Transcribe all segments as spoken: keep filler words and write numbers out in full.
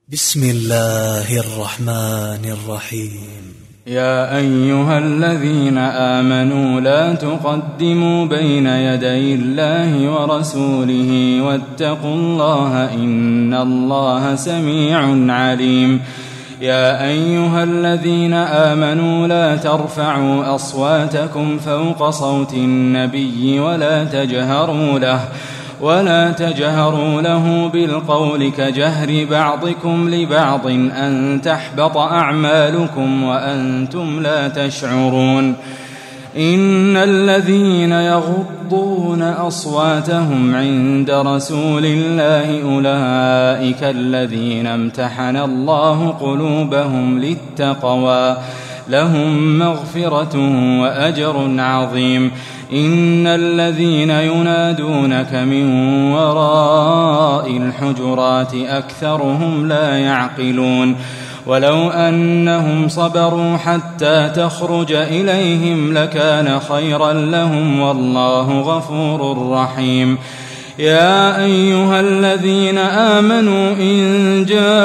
بسم الله الرحمن الرحيم. يا أيها الذين آمنوا لا تقدموا بين يدي الله ورسوله واتقوا الله إن الله سميع عليم. يا أيها الذين آمنوا لا ترفعوا أصواتكم فوق صوت النبي ولا تجهروا له ولا تجهروا له بالقول كجهر بعضكم لبعض أن تحبط أعمالكم وأنتم لا تشعرون. إن الذين يغضون أصواتهم عند رسول الله أولئك الذين امتحن الله قلوبهم للتقوى لهم مغفرة وأجر عظيم. إن الذين ينادونك من وراء الحجرات أكثرهم لا يعقلون. ولو أنهم صبروا حتى تخرج إليهم لكان خيرا لهم والله غفور رحيم. يا أيها الذين آمنوا إن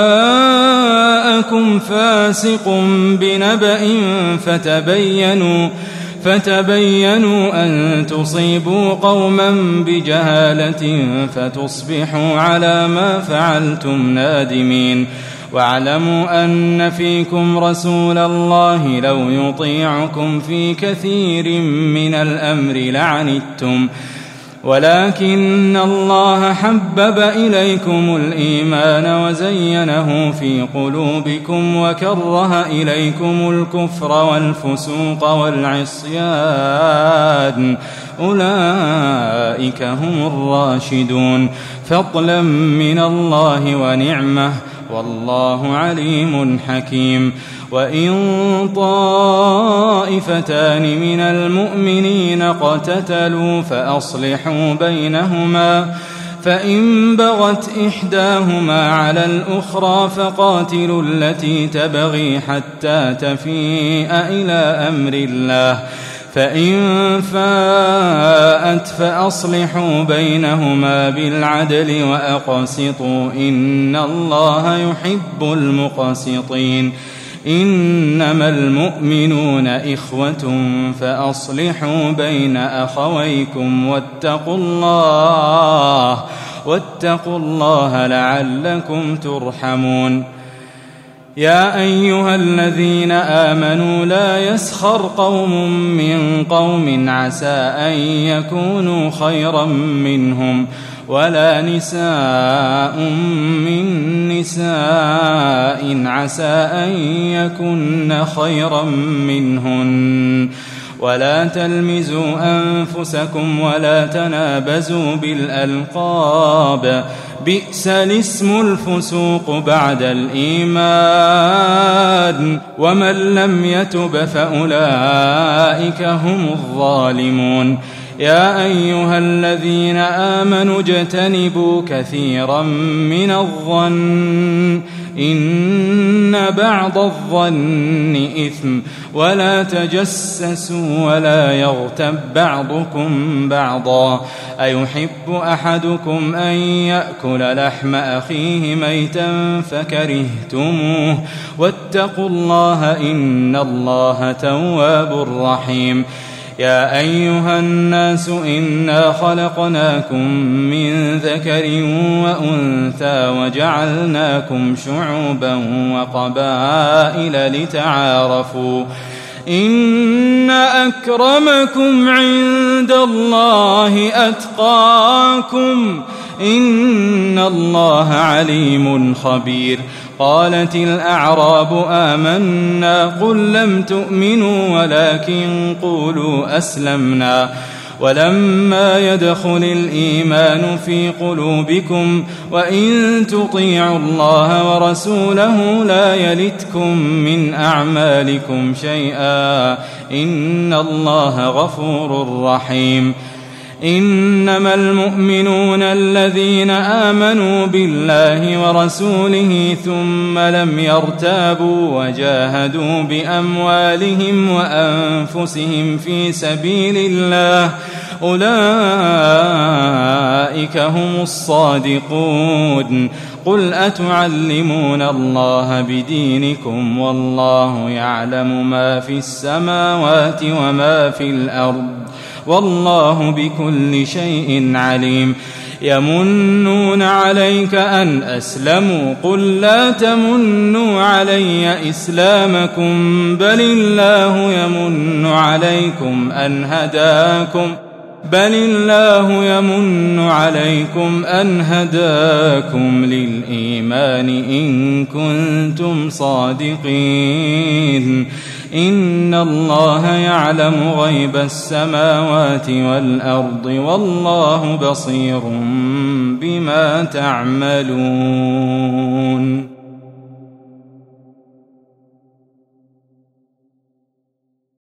جاءكم فاسق بنبأ فتبينوا فتبينوا أن تصيبوا قوما بجهالة فتصبحوا على ما فعلتم نادمين. واعلموا أن فيكم رسول الله لو يطيعكم في كثير من الأمر لعنتم ولكن الله حبب إليكم الإيمان وزينه في قلوبكم وكره إليكم الكفر والفسوق والعصيان أولئك هم الراشدون فضلا من الله ونعمة والله عليم حكيم. وإن طائفتان من المؤمنين اقتتلوا فأصلحوا بينهما فإن بغت إحداهما على الأخرى فقاتلوا التي تبغي حتى تفيء إلى أمر الله فإن فاءت فأصلحوا بينهما بالعدل وأقسطوا إن الله يحب المقسطين. إنما المؤمنون إخوة فأصلحوا بين أخويكم واتقوا الله واتقوا الله لعلكم ترحمون. يا أيها الذين آمنوا لا يسخر قوم من قوم عسى أن يكونوا خيرا منهم ولا نساء من نساء عسى أن يكن خيرا منهن ولا تلمزوا أنفسكم ولا تنابزوا بالألقاب بئس الاسم الفسوق بعد الإيمان ومن لم يتب فأولئك هم الظالمون. يا أيها الذين آمنوا اجتنبوا كثيرا من الظن إن بعض الظن إثم ولا تجسسوا ولا يغتب بعضكم بعضا أيحب أحدكم أن يأكل لحم أخيه ميتا فكرهتموه واتقوا الله إن الله تواب رحيم. يا أيها الناس إنا خلقناكم من ذكر وأنثى وجعلناكم شعوبا وقبائل لتعارفوا إن أكرمكم عند الله أتقاكم إن الله عليم خبير. قالت الأعراب آمنا قل لم تؤمنوا ولكن قولوا أسلمنا ولما يدخل الإيمان في قلوبكم وإن تطيعوا الله ورسوله لا يلتكم من أعمالكم شيئا إن الله غفور رحيم. إنما المؤمنون الذين آمنوا بالله ورسوله ثم لم يرتابوا وجاهدوا بأموالهم وأنفسهم في سبيل الله أولئك هم الصادقون. قل أتعلمون الله بدينكم والله يعلم ما في السماوات وما في الأرض والله بكل شيء عليم. يمنون عليك أن أسلموا قل لا تمنوا علي إسلامكم بل الله يمن عليكم أن هداكم بل الله يمن عليكم أن هداكم للإيمان إن كنتم صادقين. إن الله يعلم غيب السماوات والأرض والله بصير بما تعملون.